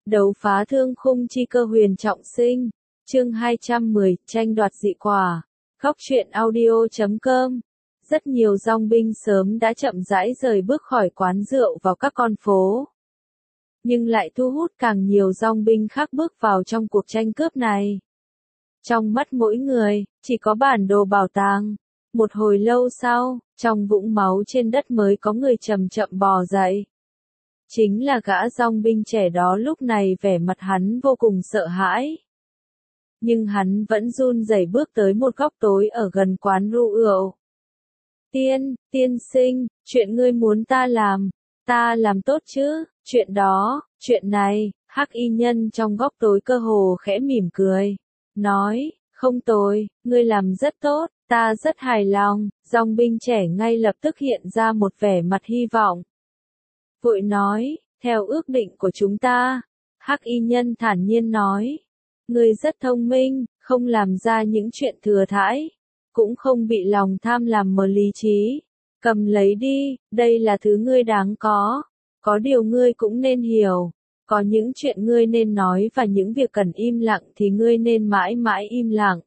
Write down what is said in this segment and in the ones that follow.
Đấu phá thương khung chi cơ huyền trọng sinh. Chương 210, tranh đoạt dị quả. Góc truyện audio.com. Rất nhiều dòng binh sớm đã chậm rãi rời bước khỏi quán rượu vào các con phố. Nhưng lại thu hút càng nhiều dòng binh khác bước vào trong cuộc tranh cướp này. Trong mắt mỗi người, chỉ có bản đồ bảo tàng. Một hồi lâu sau, trong vũng máu trên đất mới có người chậm chậm bò dậy. Chính là gã dòng binh trẻ đó. Lúc này vẻ mặt hắn vô cùng sợ hãi. Nhưng hắn vẫn run rẩy bước tới một góc tối ở gần quán rượu. Tiên sinh, chuyện ngươi muốn ta làm tốt chứ, chuyện này, hắc y nhân trong góc tối cơ hồ khẽ mỉm cười, nói, không tồi, ngươi làm rất tốt, ta rất hài lòng. Dòng binh trẻ ngay lập tức hiện ra một vẻ mặt hy vọng. Vội nói, theo ước định của chúng ta, hắc y nhân thản nhiên nói, ngươi rất thông minh, không làm ra những chuyện thừa thãi, cũng không bị lòng tham làm mờ lý trí. Cầm lấy đi, đây là thứ ngươi đáng có điều ngươi cũng nên hiểu, có những chuyện ngươi nên nói và những việc cần im lặng thì ngươi nên mãi mãi im lặng.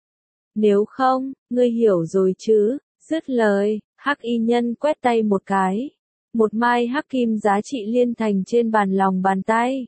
Nếu không, ngươi hiểu rồi chứ. Dứt lời, hắc y nhân quét tay một cái. Một mai hắc kim giá trị liên thành trên lòng bàn tay.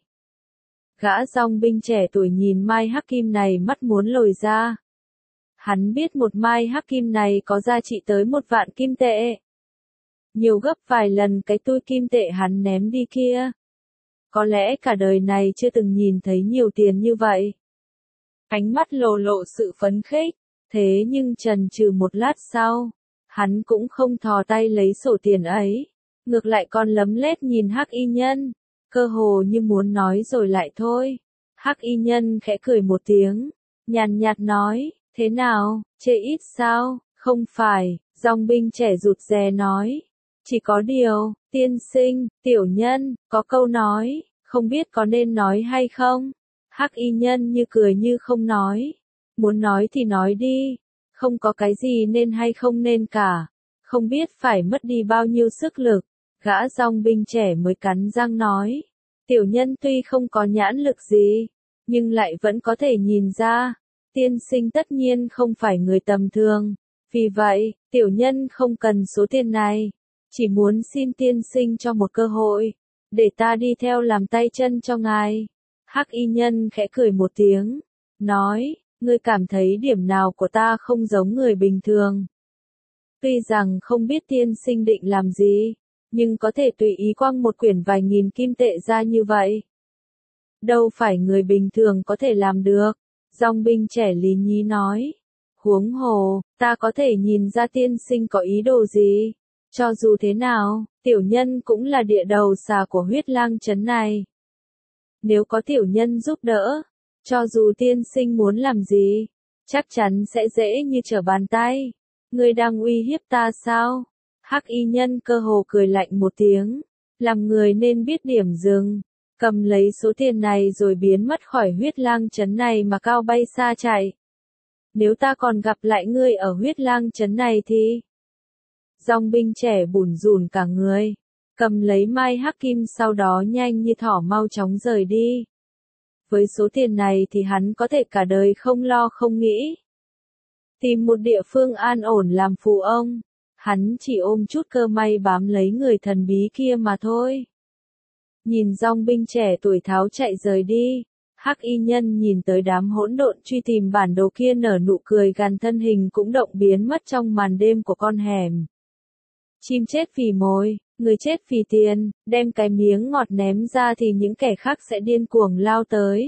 Gã dòng binh trẻ tuổi nhìn mai hắc kim này mắt muốn lồi ra. Hắn biết một mai hắc kim này có giá trị tới 1.000 kim tệ. Nhiều gấp vài lần cái túi kim tệ hắn ném đi kia. Có lẽ cả đời này chưa từng nhìn thấy nhiều tiền như vậy. Ánh mắt lộ sự phấn khích, thế nhưng chần chừ một lát sau, hắn cũng không thò tay lấy sổ tiền ấy, ngược lại còn lấm lét nhìn hắc y nhân, cơ hồ như muốn nói rồi lại thôi. Hắc y nhân khẽ cười một tiếng, nhàn nhạt nói, thế nào, chê ít sao? Không phải, dòng binh trẻ rụt rè nói. Chỉ có điều, tiên sinh, tiểu nhân, có câu nói, không biết có nên nói hay không? Hắc y nhân như cười như không nói. Muốn nói thì nói đi, không có cái gì nên hay không nên cả. Không biết phải mất đi bao nhiêu sức lực. Gã dòng binh trẻ mới cắn răng nói. Tiểu nhân tuy không có nhãn lực gì, nhưng lại vẫn có thể nhìn ra. Tiên sinh tất nhiên không phải người tầm thường. Vì vậy, tiểu nhân không cần số tiền này. Chỉ muốn xin tiên sinh cho một cơ hội, để ta đi theo làm tay chân cho ngài. Hắc y nhân khẽ cười một tiếng, nói, ngươi cảm thấy điểm nào của ta không giống người bình thường. Tuy rằng không biết tiên sinh định làm gì, nhưng có thể tùy ý quăng một quyển vài nghìn kim tệ ra như vậy. Đâu phải người bình thường có thể làm được. Dòng binh trẻ lý nhí nói, huống hồ, ta có thể nhìn ra tiên sinh có ý đồ gì. Cho dù thế nào, tiểu nhân cũng là địa đầu xà của huyết lang trấn này. Nếu có tiểu nhân giúp đỡ, cho dù tiên sinh muốn làm gì, chắc chắn sẽ dễ như trở bàn tay. Ngươi đang uy hiếp ta sao? Hắc y nhân cơ hồ cười lạnh một tiếng, làm người nên biết điểm dừng, cầm lấy số tiền này rồi biến mất khỏi huyết lang trấn này mà cao bay xa chạy. Nếu ta còn gặp lại ngươi ở huyết lang trấn này thì... Dòng binh trẻ bủn rủn cả người, cầm lấy mai hắc kim sau đó nhanh như thỏ mau chóng rời đi. Với số tiền này thì hắn có thể cả đời không lo không nghĩ. Tìm một địa phương an ổn làm phù ông, hắn chỉ ôm chút cơ may bám lấy người thần bí kia mà thôi. Nhìn dòng binh trẻ tuổi tháo chạy rời đi, hắc y nhân nhìn tới đám hỗn độn truy tìm bản đồ kia nở nụ cười gằn, thân hình cũng động biến mất trong màn đêm của con hẻm. Chim chết vì mồi, người chết vì tiền, đem cái miếng ngọt ném ra thì những kẻ khác sẽ điên cuồng lao tới.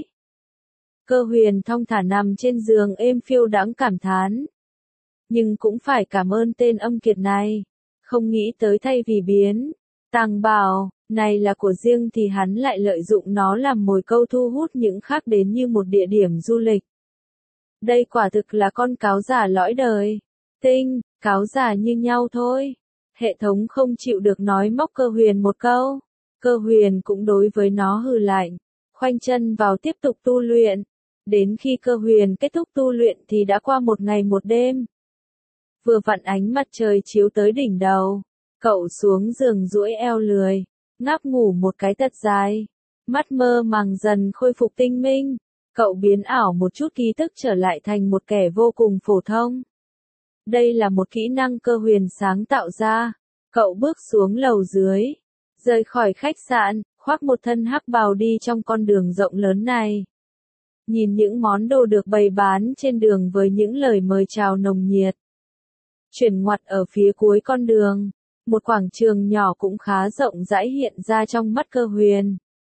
Cơ huyền thong thả nằm trên giường êm phiêu đãng cảm thán. Nhưng cũng phải cảm ơn tên âm kiệt này. Không nghĩ tới thay vì biến tàng bảo này là của riêng thì hắn lại lợi dụng nó làm mồi câu thu hút những khác đến như một địa điểm du lịch. Đây quả thực là con cáo giả lõi đời. Cáo giả như nhau thôi. Hệ thống không chịu được nói móc cơ huyền một câu. Cơ huyền cũng đối với nó hừ lạnh, khoanh chân vào tiếp tục tu luyện. Đến khi cơ huyền kết thúc tu luyện thì đã qua một ngày một đêm. Vừa vặn ánh mặt trời chiếu tới đỉnh đầu, cậu xuống giường duỗi eo lười, ngáp ngủ một cái thật dài. Mắt mơ màng dần khôi phục tinh minh, cậu biến ảo một chút ký thức trở lại thành một kẻ vô cùng phổ thông. Đây là một kỹ năng cơ huyền sáng tạo ra. Cậu bước xuống lầu dưới, rời khỏi khách sạn, khoác một thân hắc bào đi trong con đường rộng lớn này. Nhìn những món đồ được bày bán trên đường với những lời mời chào nồng nhiệt. Chuyển ngoặt ở phía cuối con đường, một quảng trường nhỏ cũng khá rộng rãi hiện ra trong mắt cơ huyền.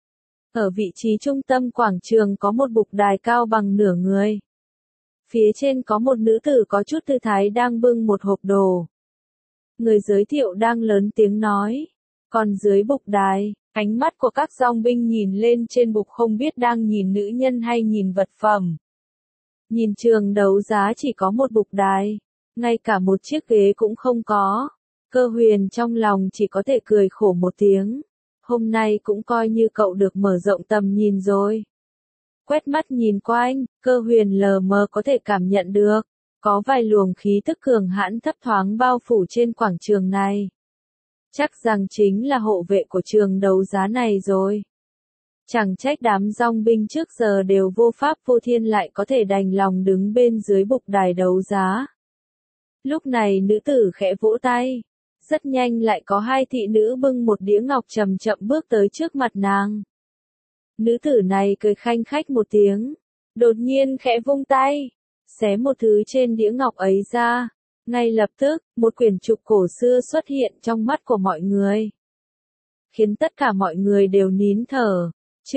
Ở vị trí trung tâm quảng trường có một bục đài cao bằng nửa người. Phía trên có một nữ tử có chút tư thái đang bưng một hộp đồ. Người giới thiệu đang lớn tiếng nói. Còn dưới bục đài, ánh mắt của các dòng binh nhìn lên trên bục không biết đang nhìn nữ nhân hay nhìn vật phẩm. Nhìn trường đấu giá chỉ có một bục đài, ngay cả một chiếc ghế cũng không có. Cơ huyền trong lòng chỉ có thể cười khổ một tiếng. Hôm nay cũng coi như cậu được mở rộng tầm nhìn rồi. Quét mắt nhìn quanh, cơ huyền lờ mờ có thể cảm nhận được. Có vài luồng khí tức cường hãn thấp thoáng bao phủ trên quảng trường này. Chắc rằng chính là hộ vệ của trường đấu giá này rồi. Chẳng trách đám dòng binh trước giờ đều vô pháp vô thiên lại có thể đành lòng đứng bên dưới bục đài đấu giá. Lúc này nữ tử khẽ vỗ tay. Rất nhanh lại có hai thị nữ bưng một đĩa ngọc chậm chậm bước tới trước mặt nàng. Nữ tử này cười khanh khách một tiếng. Đột nhiên khẽ vung tay. Xé một thứ trên đĩa ngọc ấy ra. Ngay lập tức, một quyển trục cổ xưa xuất hiện trong mắt của mọi người. Khiến tất cả mọi người đều nín thở.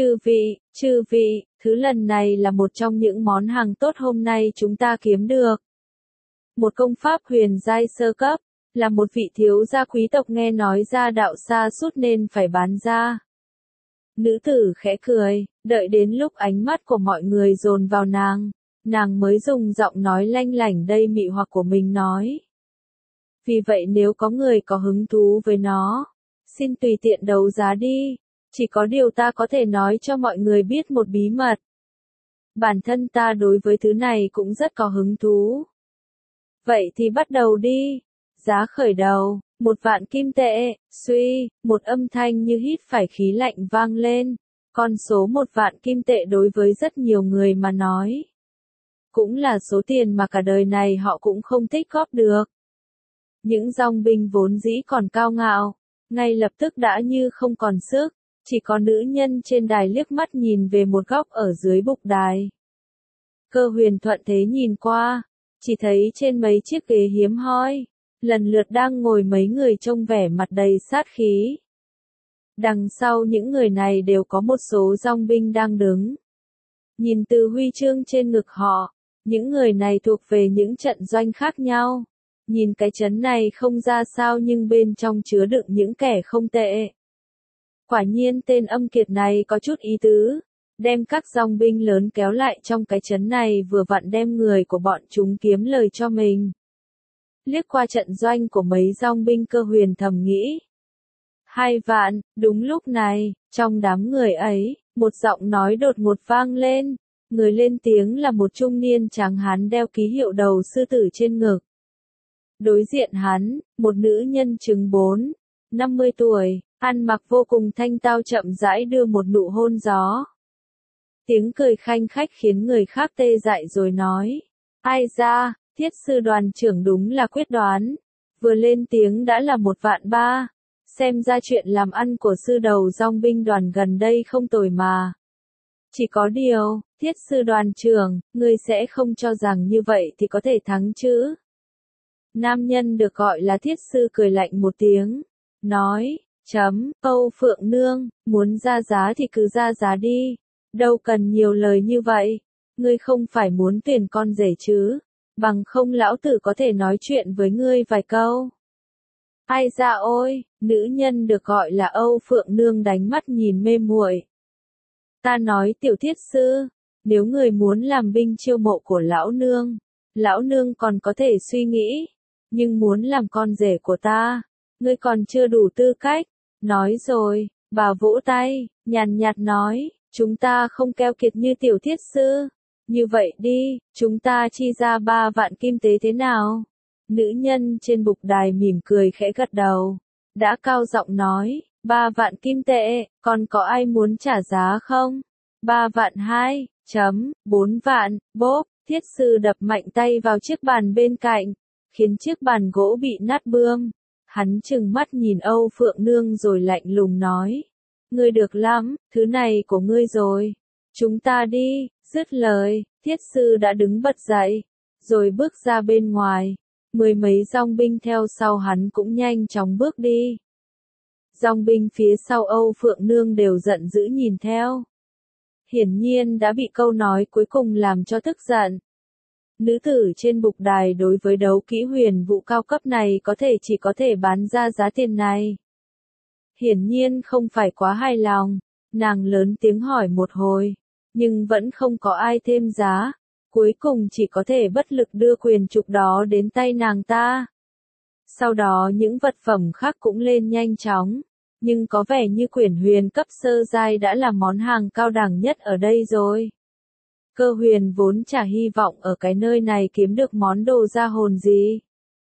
Chư vị, thứ lần này là một trong những món hàng tốt hôm nay chúng ta kiếm được. Một công pháp huyền giai sơ cấp, là một vị thiếu gia quý tộc nghe nói ra đạo xa sút nên phải bán ra. Nữ tử khẽ cười, đợi đến lúc ánh mắt của mọi người dồn vào nàng mới dùng giọng nói lanh lảnh đầy mị hoặc của mình nói. Vì vậy nếu có người có hứng thú với nó, xin tùy tiện đấu giá đi, chỉ có điều ta có thể nói cho mọi người biết một bí mật. Bản thân ta đối với thứ này cũng rất có hứng thú. Vậy thì bắt đầu đi. Giá khởi đầu, 1.000 kim tệ, suy, một âm thanh như hít phải khí lạnh vang lên. Con số 1.000 kim tệ đối với rất nhiều người mà nói. Cũng là số tiền mà cả đời này họ cũng không tích góp được. Những dòng binh vốn dĩ còn cao ngạo, ngay lập tức đã như không còn sức, chỉ có nữ nhân trên đài liếc mắt nhìn về một góc ở dưới bục đài. Cơ huyền thuận thế nhìn qua, chỉ thấy trên mấy chiếc ghế hiếm hoi, lần lượt đang ngồi mấy người trông vẻ mặt đầy sát khí. Đằng sau những người này đều có một số dòng binh đang đứng. Nhìn từ huy chương trên ngực họ, những người này thuộc về những trận doanh khác nhau. Nhìn cái trấn này không ra sao nhưng bên trong chứa đựng những kẻ không tệ. Quả nhiên tên âm kiệt này có chút ý tứ, đem các dòng binh lớn kéo lại trong cái trấn này vừa vặn đem người của bọn chúng kiếm lời cho mình. Liếc qua trận doanh của mấy dòng binh cơ huyền thầm nghĩ. 2 vạn, đúng lúc này, trong đám người ấy, một giọng nói đột ngột vang lên. Người lên tiếng là một trung niên tráng hán đeo ký hiệu đầu sư tử trên ngực. Đối diện hắn, một nữ nhân chừng 50 tuổi, ăn mặc vô cùng thanh tao chậm rãi đưa một nụ hôn gió. Tiếng cười khanh khách khiến người khác tê dại rồi nói. Ai ra, thiết sư đoàn trưởng đúng là quyết đoán. Vừa lên tiếng đã là 1.300.000. Xem ra chuyện làm ăn của sư đầu dòng binh đoàn gần đây không tồi mà. Chỉ có điều, thiết sư đoàn trưởng, ngươi sẽ không cho rằng như vậy thì có thể thắng chứ. Nam nhân được gọi là thiết sư cười lạnh một tiếng. Nói, Âu Phượng Nương, muốn ra giá thì cứ ra giá đi. Đâu cần nhiều lời như vậy. Ngươi không phải muốn tuyển con rể chứ. Bằng không lão tử có thể nói chuyện với ngươi vài câu. Ai ra ôi, nữ nhân được gọi là Âu Phượng Nương đánh mắt nhìn mê muội. Ta nói tiểu thiết sư, nếu người muốn làm binh chiêu mộ của lão nương còn có thể suy nghĩ, nhưng muốn làm con rể của ta, ngươi còn chưa đủ tư cách. Nói rồi, bà vỗ tay, nhàn nhạt nói, chúng ta không keo kiệt như tiểu thiết sư. Như vậy đi, chúng ta chi ra 3 vạn kim tế thế nào? Nữ nhân trên bục đài mỉm cười khẽ gật đầu, đã cao giọng nói, 3 vạn kim tệ, còn có ai muốn trả giá không? 3 vạn 4 vạn, bốp, thiết sư đập mạnh tay vào chiếc bàn bên cạnh, khiến chiếc bàn gỗ bị nát bươm. Hắn trừng mắt nhìn Âu Phượng Nương rồi lạnh lùng nói. Ngươi được lắm, thứ này của ngươi rồi. Chúng ta đi, dứt lời, thiết sư đã đứng bật dậy, rồi bước ra bên ngoài. 10 mấy dòng binh theo sau hắn cũng nhanh chóng bước đi. Dòng binh phía sau Âu Phượng Nương đều giận dữ nhìn theo. Hiển nhiên đã bị câu nói cuối cùng làm cho tức giận. Nữ tử trên bục đài đối với đấu kỹ huyền vũ cao cấp này chỉ có thể bán ra giá tiền này. Hiển nhiên không phải quá hài lòng, nàng lớn tiếng hỏi một hồi, nhưng vẫn không có ai thêm giá, cuối cùng chỉ có thể bất lực đưa quyền trục đó đến tay nàng ta. Sau đó những vật phẩm khác cũng lên nhanh chóng, nhưng có vẻ như quyển huyền cấp sơ giai đã là món hàng cao đẳng nhất ở đây rồi. Cơ huyền vốn chả hy vọng ở cái nơi này kiếm được món đồ ra hồn gì.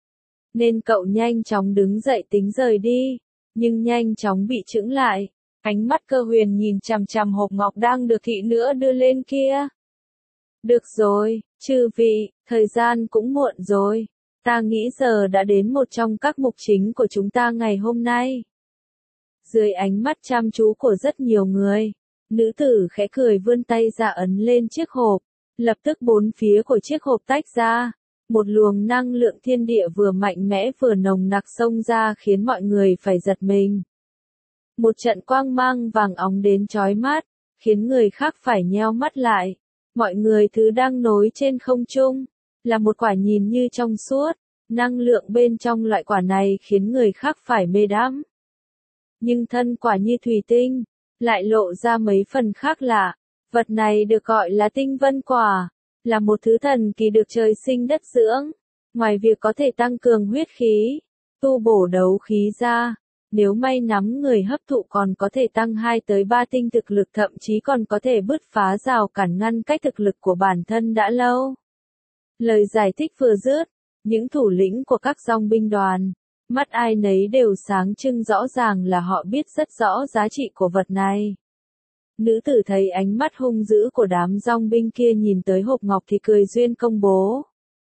Nên cậu nhanh chóng đứng dậy tính rời đi, nhưng nhanh chóng bị chững lại. Ánh mắt Cơ huyền nhìn chằm chằm hộp ngọc đang được thị nữa đưa lên kia. Được rồi, chư vị, thời gian cũng muộn rồi. Ta nghĩ giờ đã đến một trong các mục chính của chúng ta ngày hôm nay. Dưới ánh mắt chăm chú của rất nhiều người, nữ tử khẽ cười vươn tay ra ấn lên chiếc hộp, lập tức bốn phía của chiếc hộp tách ra, một luồng năng lượng thiên địa vừa mạnh mẽ vừa nồng nặc xông ra khiến mọi người phải giật mình. Một trận quang mang vàng óng đến chói mắt, khiến người khác phải nheo mắt lại. Mọi người thứ đang nối trên không trung, là một quả nhìn như trong suốt, năng lượng bên trong loại quả này khiến người khác phải mê đắm. Nhưng thân quả như thủy tinh, lại lộ ra mấy phần khác lạ. Vật này được gọi là tinh vân quả, là một thứ thần kỳ được trời sinh đất dưỡng. Ngoài việc có thể tăng cường huyết khí, tu bổ đấu khí ra, nếu may nắm người hấp thụ còn có thể tăng 2 tới 3 tinh thực lực, thậm chí còn có thể bứt phá rào cản ngăn cách thực lực của bản thân đã lâu. Lời giải thích vừa dứt, những thủ lĩnh của các dòng binh đoàn, mắt ai nấy đều sáng trưng, rõ ràng là họ biết rất rõ giá trị của vật này. Nữ tử thấy ánh mắt hung dữ của đám dòng binh kia nhìn tới hộp ngọc thì cười duyên công bố.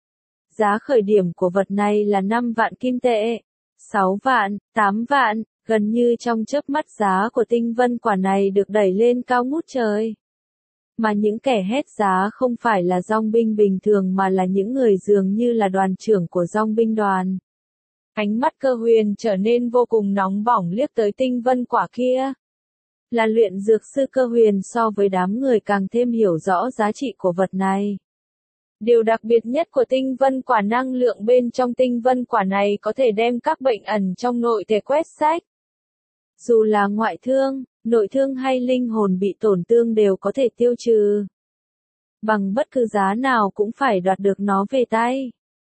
Giá khởi điểm của vật này là 5 vạn kim tệ, 6 vạn, 8 vạn, gần như trong chớp mắt giá của tinh vân quả này được đẩy lên cao ngút trời. Mà những kẻ hét giá không phải là dòng binh bình thường mà là những người dường như là đoàn trưởng của dòng binh đoàn. Ánh mắt Cơ huyền trở nên vô cùng nóng bỏng liếc tới tinh vân quả kia. Là luyện dược sư Cơ huyền so với đám người càng thêm hiểu rõ giá trị của vật này. Điều đặc biệt nhất của tinh vân quả, năng lượng bên trong tinh vân quả này có thể đem các bệnh ẩn trong nội thể quét sạch. Dù là ngoại thương, nội thương hay linh hồn bị tổn thương đều có thể tiêu trừ. Bằng bất cứ giá nào cũng phải đoạt được nó về tay.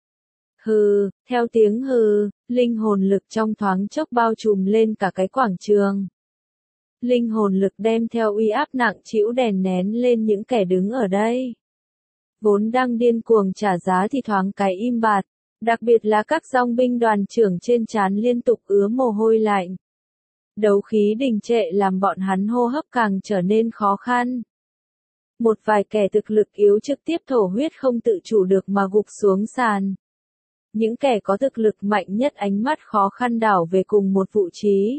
Hừ, theo tiếng hừ, linh hồn lực trong thoáng chốc bao trùm lên cả cái quảng trường. Linh hồn lực đem theo uy áp nặng trĩu đè nén lên những kẻ đứng ở đây. Vốn đang điên cuồng trả giá thì thoáng cái im bặt, đặc biệt là các dòng binh đoàn trưởng trên trán liên tục ứa mồ hôi lạnh. Đấu khí đình trệ làm bọn hắn hô hấp càng trở nên khó khăn. Một vài kẻ thực lực yếu trực tiếp thổ huyết không tự chủ được mà gục xuống sàn. Những kẻ có thực lực mạnh nhất ánh mắt khó khăn đảo về cùng một vị trí.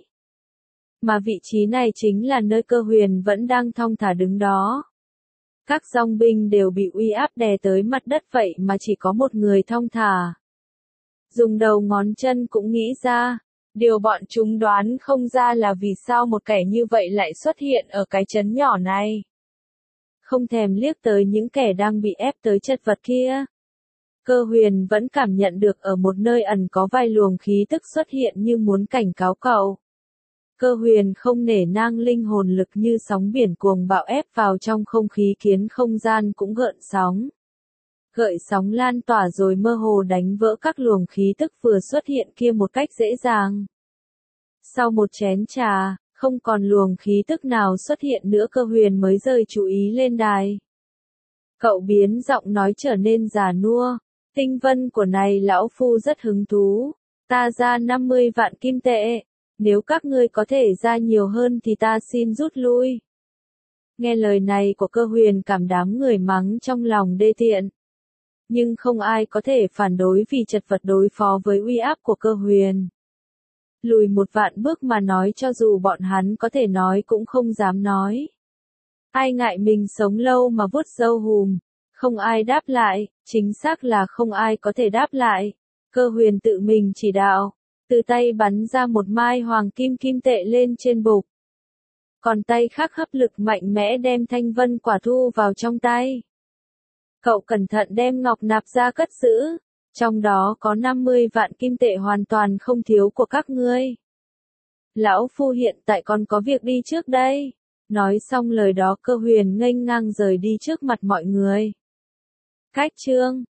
Mà vị trí này chính là nơi Cơ huyền vẫn đang thong thả đứng đó. Các dòng binh đều bị uy áp đè tới mặt đất vậy mà chỉ có một người thong thả. Dùng đầu ngón chân cũng nghĩ ra, điều bọn chúng đoán không ra là vì sao một kẻ như vậy lại xuất hiện ở cái trấn nhỏ này. Không thèm liếc tới những kẻ đang bị ép tới chật vật kia. Cơ huyền vẫn cảm nhận được ở một nơi ẩn có vài luồng khí tức xuất hiện như muốn cảnh cáo cậu. Cơ huyền không nể nang linh hồn lực như sóng biển cuồng bạo ép vào trong không khí khiến không gian cũng gợn sóng. Gợi sóng lan tỏa rồi mơ hồ đánh vỡ các luồng khí tức vừa xuất hiện kia một cách dễ dàng. Sau một chén trà, không còn luồng khí tức nào xuất hiện nữa, Cơ huyền mới rời chú ý lên đài. Cậu biến giọng nói trở nên già nua. Tinh vân của này lão phu rất hứng thú. Ta ra 50 vạn kim tệ. Nếu các ngươi có thể ra nhiều hơn thì ta xin rút lui. Nghe lời này của Cơ Huyền cảm đám người mắng trong lòng đê tiện. Nhưng không ai có thể phản đối vì chật vật đối phó với uy áp của Cơ Huyền. Lùi một vạn bước mà nói cho dù bọn hắn có thể nói cũng không dám nói. Ai ngại mình sống lâu mà vuốt râu hùm, không ai đáp lại, chính xác là không ai có thể đáp lại. Cơ Huyền tự mình chỉ đạo, từ tay bắn ra một mai hoàng kim kim tệ lên trên bục. Còn tay khác hấp lực mạnh mẽ đem thanh vân quả thu vào trong tay. Cậu cẩn thận đem ngọc nạp ra cất giữ, trong đó có 50 vạn kim tệ hoàn toàn không thiếu của các ngươi. Lão phu hiện tại còn có việc đi trước đây. Nói xong lời đó Cơ Huyền nghênh ngang rời đi trước mặt mọi người. Cách chương